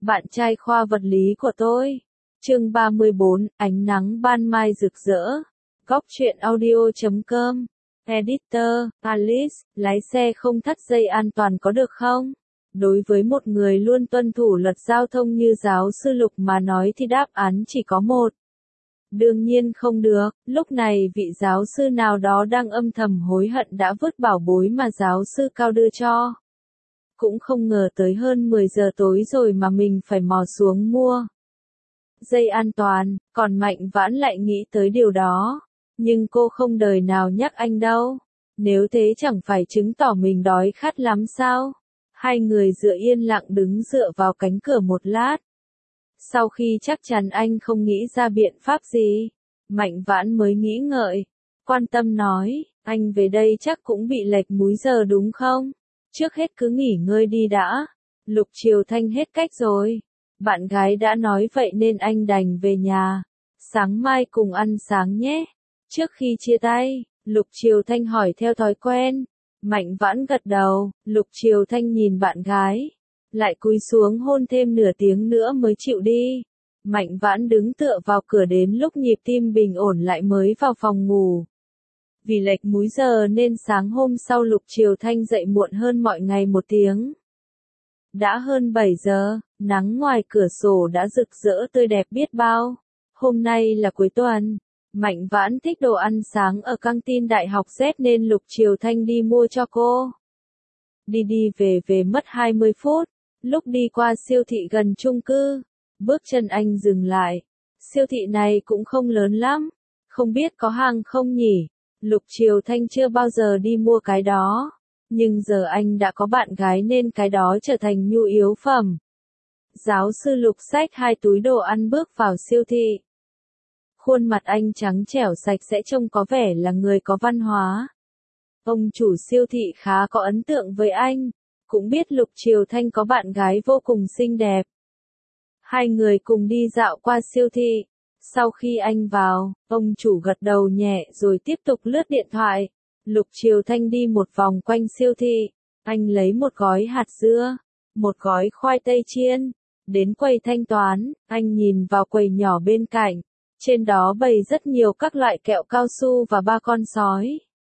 bạn trai khoa vật lý của tôi. Chương 34, ánh nắng ban mai rực rỡ. Góc truyện audio.com. Editor, Alice, lái xe không thắt dây an toàn có được không? Đối với một người luôn tuân thủ luật giao thông như giáo sư Lục mà nói thì đáp án chỉ có một. Đương nhiên không được, lúc này vị giáo sư nào đó đang âm thầm hối hận đã vứt bảo bối mà giáo sư Cao đưa cho. Cũng không ngờ tới hơn 10 giờ tối rồi mà mình phải mò xuống mua dây an toàn, còn Mạnh Vãn lại nghĩ tới điều đó. Nhưng cô không đời nào nhắc anh đâu. Nếu thế chẳng phải chứng tỏ mình đói khát lắm sao? Hai người yên lặng đứng dựa vào cánh cửa một lát. Sau khi chắc chắn anh không nghĩ ra biện pháp gì, Mạnh Vãn mới nghĩ ngợi, quan tâm nói, anh về đây chắc cũng bị lệch múi giờ đúng không? Trước hết cứ nghỉ ngơi đi đã. Lục Triều Thanh hết cách rồi. Bạn gái đã nói vậy nên anh đành về nhà. Sáng mai cùng ăn sáng nhé. Trước khi chia tay, Lục Triều Thanh hỏi theo thói quen. Mạnh Vãn gật đầu, Lục Triều Thanh nhìn bạn gái. Lại cúi xuống hôn thêm nửa tiếng nữa mới chịu đi. Mạnh Vãn đứng tựa vào cửa đến lúc nhịp tim bình ổn lại mới vào phòng ngủ. Vì lệch múi giờ nên sáng hôm sau Lục Triều Thanh dậy muộn hơn mọi ngày một tiếng. Đã hơn 7 giờ, nắng ngoài cửa sổ đã rực rỡ tươi đẹp biết bao. Hôm nay là cuối tuần. Mạnh Vãn thích đồ ăn sáng ở căng tin đại học Z nên Lục Triều Thanh đi mua cho cô. Đi về mất 20 phút. Lúc đi qua siêu thị gần chung cư, bước chân anh dừng lại. Siêu thị này cũng không lớn lắm. Không biết có hàng không nhỉ? Lục Triều Thanh chưa bao giờ đi mua cái đó. Nhưng giờ anh đã có bạn gái nên cái đó trở thành nhu yếu phẩm. Giáo sư Lục xách 2 túi đồ ăn bước vào siêu thị. Khuôn mặt anh trắng trẻo sạch sẽ trông có vẻ là người có văn hóa. Ông chủ siêu thị khá có ấn tượng với anh. Cũng biết Lục Triều Thanh có bạn gái vô cùng xinh đẹp. Hai người cùng đi dạo qua siêu thị. Sau khi anh vào, ông chủ gật đầu nhẹ rồi tiếp tục lướt điện thoại. Lục Triều Thanh đi một vòng quanh siêu thị. Anh lấy một gói hạt dưa, một gói khoai tây chiên. Đến quầy thanh toán, anh nhìn vào quầy nhỏ bên cạnh. Trên đó bày rất nhiều các loại kẹo cao su và 3 con sói.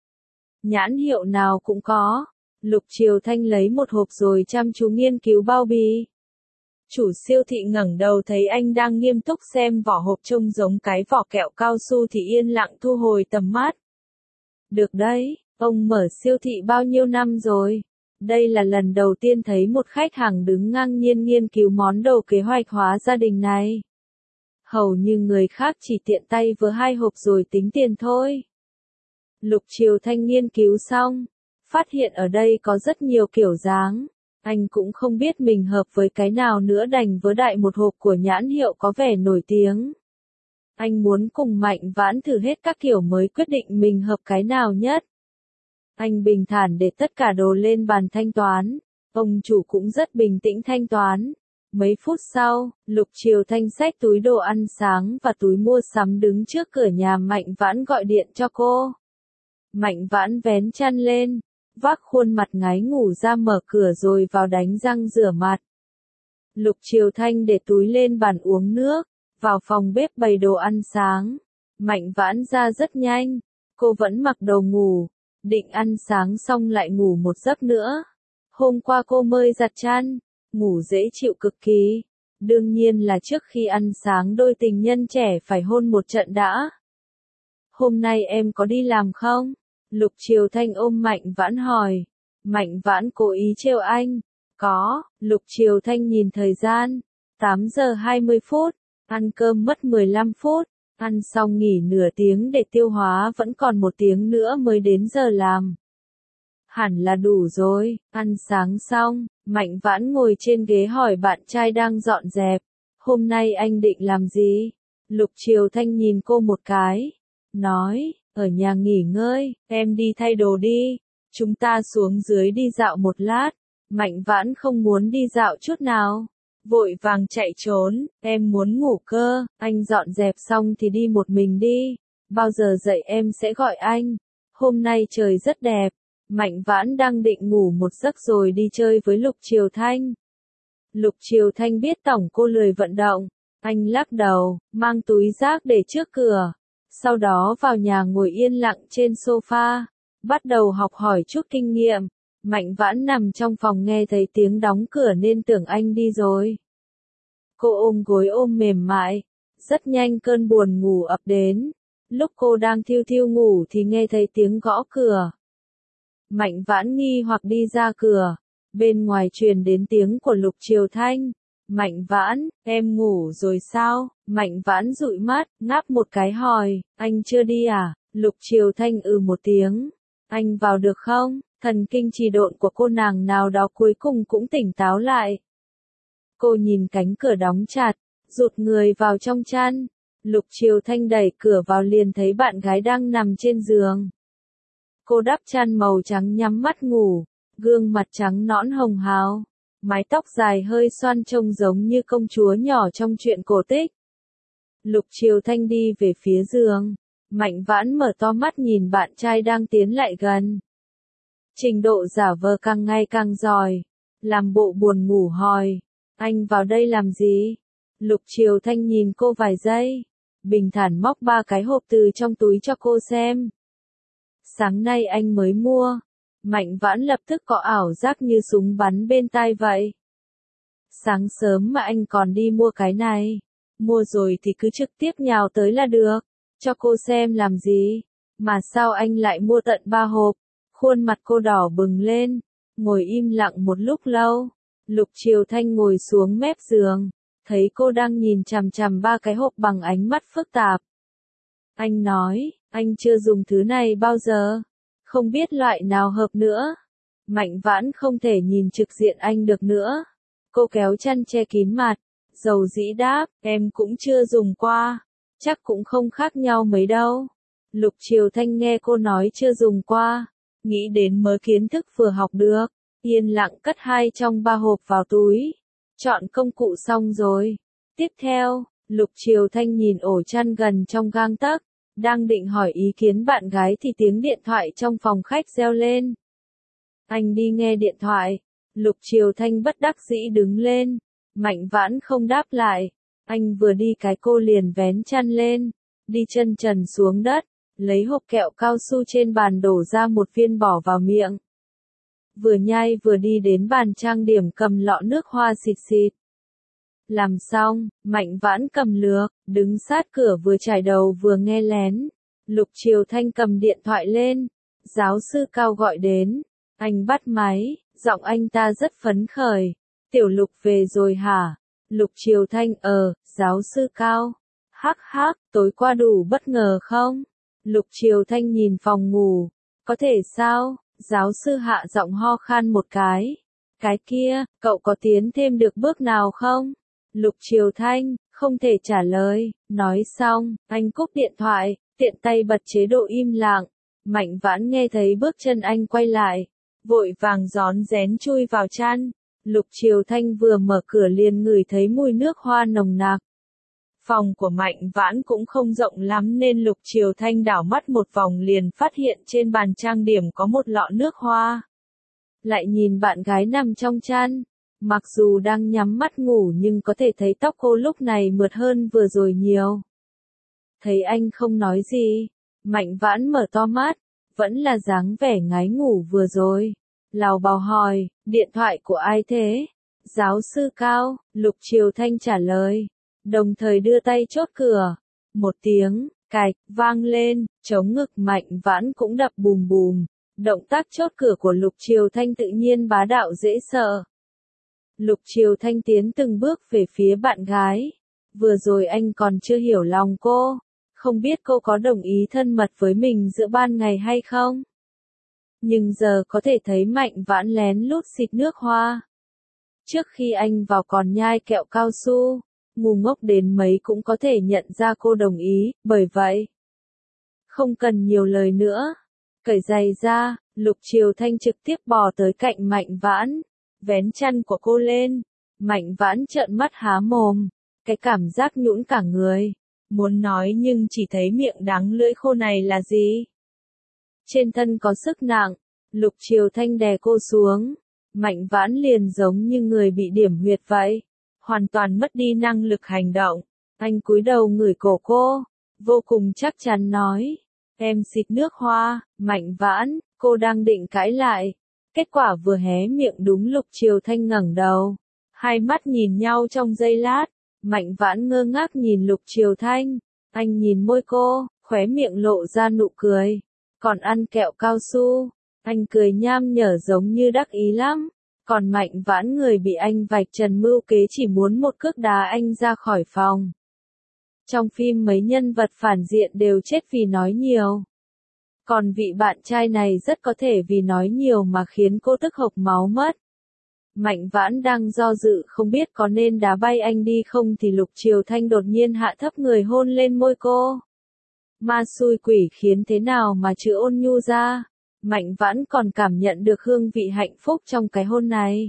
Nhãn hiệu nào cũng có. Lục Triều Thanh lấy một hộp rồi chăm chú nghiên cứu bao bì. Chủ siêu thị ngẩng đầu thấy anh đang nghiêm túc xem vỏ hộp trông giống cái vỏ kẹo cao su thì yên lặng thu hồi tầm mắt. Được đấy, ông mở siêu thị bao nhiêu năm rồi? Đây là lần đầu tiên thấy một khách hàng đứng ngang nhiên nghiên cứu món đồ kế hoạch hóa gia đình này. Hầu như người khác chỉ tiện tay vớ 2 hộp rồi tính tiền thôi. Lục Triều Thanh nghiên cứu xong, phát hiện ở đây có rất nhiều kiểu dáng. Anh cũng không biết mình hợp với cái nào nữa đành vớ đại một hộp của nhãn hiệu có vẻ nổi tiếng. Anh muốn cùng Mạnh Vãn thử hết các kiểu mới quyết định mình hợp cái nào nhất. Anh bình thản để tất cả đồ lên bàn thanh toán. Ông chủ cũng rất bình tĩnh thanh toán. Mấy phút sau, Lục Triều Thanh xách túi đồ ăn sáng và túi mua sắm đứng trước cửa nhà Mạnh Vãn gọi điện cho cô. Mạnh Vãn vén chăn lên, vác khuôn mặt ngái ngủ ra mở cửa rồi vào đánh răng rửa mặt. Lục Triều Thanh để túi lên bàn uống nước, vào phòng bếp bày đồ ăn sáng. Mạnh Vãn ra rất nhanh, cô vẫn mặc đồ ngủ, định ăn sáng xong lại ngủ một giấc nữa. Hôm qua cô mới giặt chăn, ngủ dễ chịu cực kỳ. Đương nhiên là trước khi ăn sáng đôi tình nhân trẻ phải hôn một trận đã. Hôm nay em có đi làm không? Lục Triều Thanh ôm Mạnh Vãn hỏi. Mạnh Vãn cố ý trêu anh. Có, Lục Triều Thanh nhìn thời gian. 8 giờ 20 phút, ăn cơm mất 15 phút, ăn xong nghỉ nửa tiếng để tiêu hóa vẫn còn 1 tiếng nữa mới đến giờ làm. Hẳn là đủ rồi, ăn sáng xong, Mạnh Vãn ngồi trên ghế hỏi bạn trai đang dọn dẹp. Hôm nay anh định làm gì? Lục Triều Thanh nhìn cô một cái, nói, ở nhà nghỉ ngơi, em đi thay đồ đi. Chúng ta xuống dưới đi dạo một lát. Mạnh Vãn không muốn đi dạo chút nào. Vội vàng chạy trốn, em muốn ngủ cơ, anh dọn dẹp xong thì đi một mình đi. Bao giờ dậy em sẽ gọi anh. Hôm nay trời rất đẹp. Mạnh Vãn đang định ngủ một giấc rồi đi chơi với Lục Triều Thanh. Lục Triều Thanh biết tổng cô lười vận động. Anh lắc đầu, mang túi rác để trước cửa. Sau đó vào nhà ngồi yên lặng trên sofa. Bắt đầu học hỏi chút kinh nghiệm. Mạnh Vãn nằm trong phòng nghe thấy tiếng đóng cửa nên tưởng anh đi rồi. Cô ôm gối ôm mềm mại. Rất nhanh cơn buồn ngủ ập đến. Lúc cô đang thiu thiu ngủ thì nghe thấy tiếng gõ cửa. Mạnh Vãn nghi hoặc đi ra cửa. Bên ngoài truyền đến tiếng của Lục Triều Thanh. Mạnh Vãn, em ngủ rồi sao? Mạnh Vãn dụi mắt, ngáp một cái hỏi, anh chưa đi à? Lục Triều Thanh một tiếng. Anh vào được không? Thần kinh trì độn của cô nàng nào đó cuối cùng cũng tỉnh táo lại. Cô nhìn cánh cửa đóng chặt, rụt người vào trong chăn. Lục Triều Thanh đẩy cửa vào liền thấy bạn gái đang nằm trên giường. Cô đắp chăn màu trắng nhắm mắt ngủ, gương mặt trắng nõn hồng hào, mái tóc dài hơi xoăn trông giống như công chúa nhỏ trong truyện cổ tích. Lục Triều Thanh đi về phía giường, Mạnh Vãn mở to mắt nhìn bạn trai đang tiến lại gần. Trình độ giả vờ càng ngày càng giỏi, làm bộ buồn ngủ hỏi, anh vào đây làm gì? Lục Triều Thanh nhìn cô vài giây, bình thản móc 3 cái hộp từ trong túi cho cô xem. Sáng nay anh mới mua. Mạnh Vãn lập tức có ảo giác như súng bắn bên tai vậy. Sáng sớm mà anh còn đi mua cái này. Mua rồi thì cứ trực tiếp nhào tới là được. Cho cô xem làm gì. Mà sao anh lại mua tận 3 hộp. Khuôn mặt cô đỏ bừng lên. Ngồi im lặng một lúc lâu. Lục Triều Thanh ngồi xuống mép giường. Thấy cô đang nhìn chằm chằm 3 cái hộp bằng ánh mắt phức tạp. Anh nói, anh chưa dùng thứ này bao giờ. Không biết loại nào hợp nữa. Mạnh Vãn không thể nhìn trực diện anh được nữa. Cô kéo chăn che kín mặt. Dầu dĩ đáp, em cũng chưa dùng qua. Chắc cũng không khác nhau mấy đâu. Lục Triều Thanh nghe cô nói chưa dùng qua. Nghĩ đến mớ kiến thức vừa học được. Yên lặng cất 2 trong 3 hộp vào túi. Chọn công cụ xong rồi. Tiếp theo, Lục Triều Thanh nhìn ổ chăn gần trong gang tấc. Đang định hỏi ý kiến bạn gái thì tiếng điện thoại trong phòng khách reo lên. Anh đi nghe điện thoại. Lục Triều Thanh bất đắc dĩ đứng lên. Mạnh Vãn không đáp lại. Anh vừa đi cái cô liền vén chăn lên. Đi chân trần xuống đất. Lấy hộp kẹo cao su trên bàn đổ ra một viên bỏ vào miệng. Vừa nhai vừa đi đến bàn trang điểm cầm lọ nước hoa xịt xịt. Làm xong, Mạnh Vãn cầm lược, đứng sát cửa vừa chải đầu vừa nghe lén. Lục Triều Thanh cầm điện thoại lên. Giáo sư Cao gọi đến. Anh bắt máy, giọng anh ta rất phấn khởi. Tiểu Lục về rồi hả? Lục Triều Thanh giáo sư Cao. Hắc hắc, tối qua đủ bất ngờ không? Lục Triều Thanh nhìn phòng ngủ. Có thể sao? Giáo sư hạ giọng ho khan một cái. Cái kia, cậu có tiến thêm được bước nào không? Lục Triều Thanh, không thể trả lời. Nói xong, anh cúp điện thoại, tiện tay bật chế độ im lặng. Mạnh Vãn nghe thấy bước chân anh quay lại. Vội vàng rón rén chui vào chăn. Lục Triều Thanh vừa mở cửa liền ngửi thấy mùi nước hoa nồng nặc. Phòng của Mạnh Vãn cũng không rộng lắm nên Lục Triều Thanh đảo mắt một vòng liền phát hiện trên bàn trang điểm có một lọ nước hoa. Lại nhìn bạn gái nằm trong chăn. Mặc dù đang nhắm mắt ngủ nhưng có thể thấy tóc cô lúc này mượt hơn vừa rồi nhiều. Thấy anh không nói gì. Mạnh Vãn mở to mắt. Vẫn là dáng vẻ ngái ngủ vừa rồi. Lào bào hỏi, điện thoại của ai thế? Giáo sư Cao, Lục Triều Thanh trả lời. Đồng thời đưa tay chốt cửa. Một tiếng, cạch, vang lên, chống ngực Mạnh Vãn cũng đập bùm bùm. Động tác chốt cửa của Lục Triều Thanh tự nhiên bá đạo dễ sợ. Lục Triều Thanh tiến từng bước về phía bạn gái. Vừa rồi anh còn chưa hiểu lòng cô. Không biết cô có đồng ý thân mật với mình giữa ban ngày hay không? Nhưng giờ có thể thấy Mạnh Vãn lén lút xịt nước hoa. Trước khi anh vào còn nhai kẹo cao su. Ngu ngốc đến mấy cũng có thể nhận ra cô đồng ý, bởi vậy. Không cần nhiều lời nữa. Cởi giày ra, Lục Triều Thanh trực tiếp bò tới cạnh Mạnh Vãn. Vén chăn của cô lên. Mạnh Vãn trợn mắt há mồm. Cái cảm giác nhũn cả người. Muốn nói nhưng chỉ thấy miệng đắng lưỡi khô này là gì? Trên thân có sức nặng. Lục Triều Thanh đè cô xuống. Mạnh Vãn liền giống như người bị điểm huyệt vậy, hoàn toàn mất đi năng lực hành động. Anh cúi đầu ngửi cổ cô, vô cùng chắc chắn nói, em xịt nước hoa. Mạnh Vãn, cô đang định cãi lại. Kết quả vừa hé miệng đúng Lục Triều Thanh ngẩng đầu. Hai mắt nhìn nhau trong giây lát, Mạnh Vãn ngơ ngác nhìn Lục Triều Thanh. Anh nhìn môi cô, khóe miệng lộ ra nụ cười. Còn ăn kẹo cao su, anh cười nham nhở giống như đắc ý lắm. Còn Mạnh Vãn người bị anh vạch trần mưu kế chỉ muốn một cước đá anh ra khỏi phòng. Trong phim mấy nhân vật phản diện đều chết vì nói nhiều. Còn vị bạn trai này rất có thể vì nói nhiều mà khiến cô tức hộc máu mất. Mạnh Vãn đang do dự không biết có nên đá bay anh đi không thì Lục Triều Thanh đột nhiên hạ thấp người hôn lên môi cô. Ma xui quỷ khiến thế nào mà chữ ôn nhu ra. Mạnh Vãn còn cảm nhận được hương vị hạnh phúc trong cái hôn này.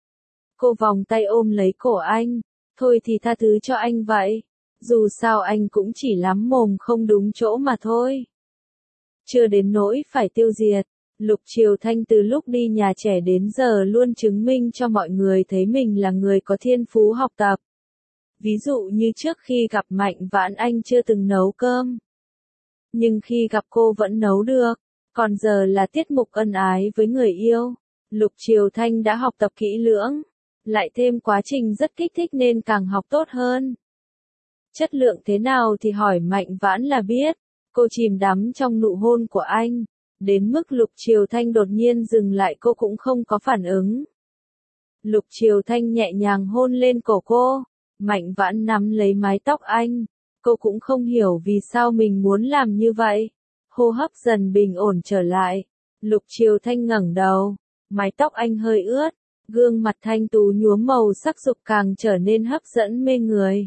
Cô vòng tay ôm lấy cổ anh. Thôi thì tha thứ cho anh vậy. Dù sao anh cũng chỉ lắm mồm không đúng chỗ mà thôi. Chưa đến nỗi phải tiêu diệt. Lục Triều Thanh từ lúc đi nhà trẻ đến giờ luôn chứng minh cho mọi người thấy mình là người có thiên phú học tập. Ví dụ như trước khi gặp Mạnh Vãn anh chưa từng nấu cơm. Nhưng khi gặp cô vẫn nấu được. Còn giờ là tiết mục ân ái với người yêu. Lục Triều Thanh đã học tập kỹ lưỡng. Lại thêm quá trình rất kích thích nên càng học tốt hơn. Chất lượng thế nào thì hỏi Mạnh Vãn là biết. Cô chìm đắm trong nụ hôn của anh. Đến mức Lục Triều Thanh đột nhiên dừng lại cô cũng không có phản ứng. Lục Triều Thanh nhẹ nhàng hôn lên cổ cô. Mạnh Vãn nắm lấy mái tóc anh. Cô cũng không hiểu vì sao mình muốn làm như vậy. Hô hấp dần bình ổn trở lại. Lục Triều Thanh ngẩng đầu. Mái tóc anh hơi ướt. Gương mặt thanh tú nhuốm màu sắc dục càng trở nên hấp dẫn mê người.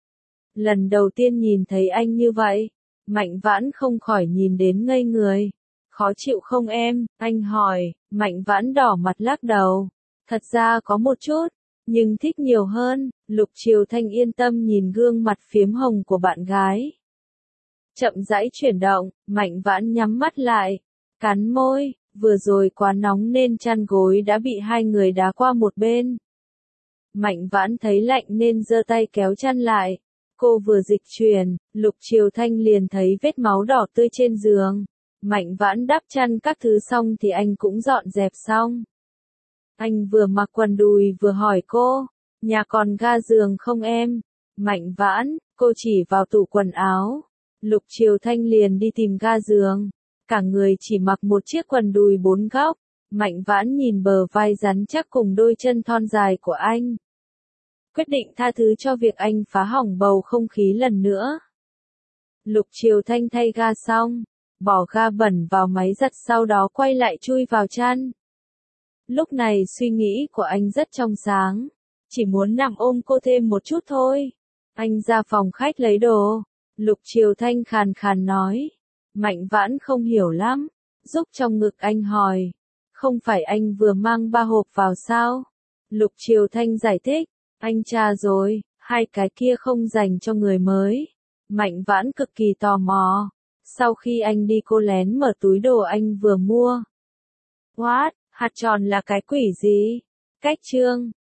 Lần đầu tiên nhìn thấy anh như vậy, Mạnh Vãn không khỏi nhìn đến ngây người. Khó chịu không em? Anh hỏi. Mạnh Vãn đỏ mặt lắc đầu. Thật ra có một chút, nhưng thích nhiều hơn. Lục Triều Thanh yên tâm nhìn gương mặt phiếm hồng của bạn gái. Chậm rãi chuyển động, Mạnh Vãn nhắm mắt lại, cắn môi. Vừa rồi quá nóng nên chăn gối đã bị hai người đá qua một bên. Mạnh Vãn thấy lạnh nên giơ tay kéo chăn lại. Cô vừa dịch chuyển, Lục Triều Thanh liền thấy vết máu đỏ tươi trên giường. Mạnh Vãn đắp chăn các thứ xong thì anh cũng dọn dẹp xong. Anh vừa mặc quần đùi vừa hỏi cô, nhà còn ga giường không em? Mạnh Vãn, cô chỉ vào tủ quần áo. Lục Triều Thanh liền đi tìm ga giường. Cả người chỉ mặc một chiếc quần đùi 4 góc. Mạnh Vãn nhìn bờ vai rắn chắc cùng đôi chân thon dài của anh. Quyết định tha thứ cho việc anh phá hỏng bầu không khí lần nữa. Lục Triều Thanh thay ga xong, bỏ ga bẩn vào máy giặt sau đó quay lại chui vào chăn. Lúc này suy nghĩ của anh rất trong sáng, chỉ muốn nằm ôm cô thêm một chút thôi. Anh ra phòng khách lấy đồ. Lục Triều Thanh khàn khàn nói. Mạnh Vãn không hiểu lắm, rúc trong ngực anh hỏi. Không phải anh vừa mang 3 hộp vào sao? Lục Triều Thanh giải thích. Anh tra rồi, 2 cái kia không dành cho người mới. Mạnh Vãn cực kỳ tò mò. Sau khi anh đi cô lén mở túi đồ anh vừa mua. What? Hạt tròn là cái quỷ gì? Cách chương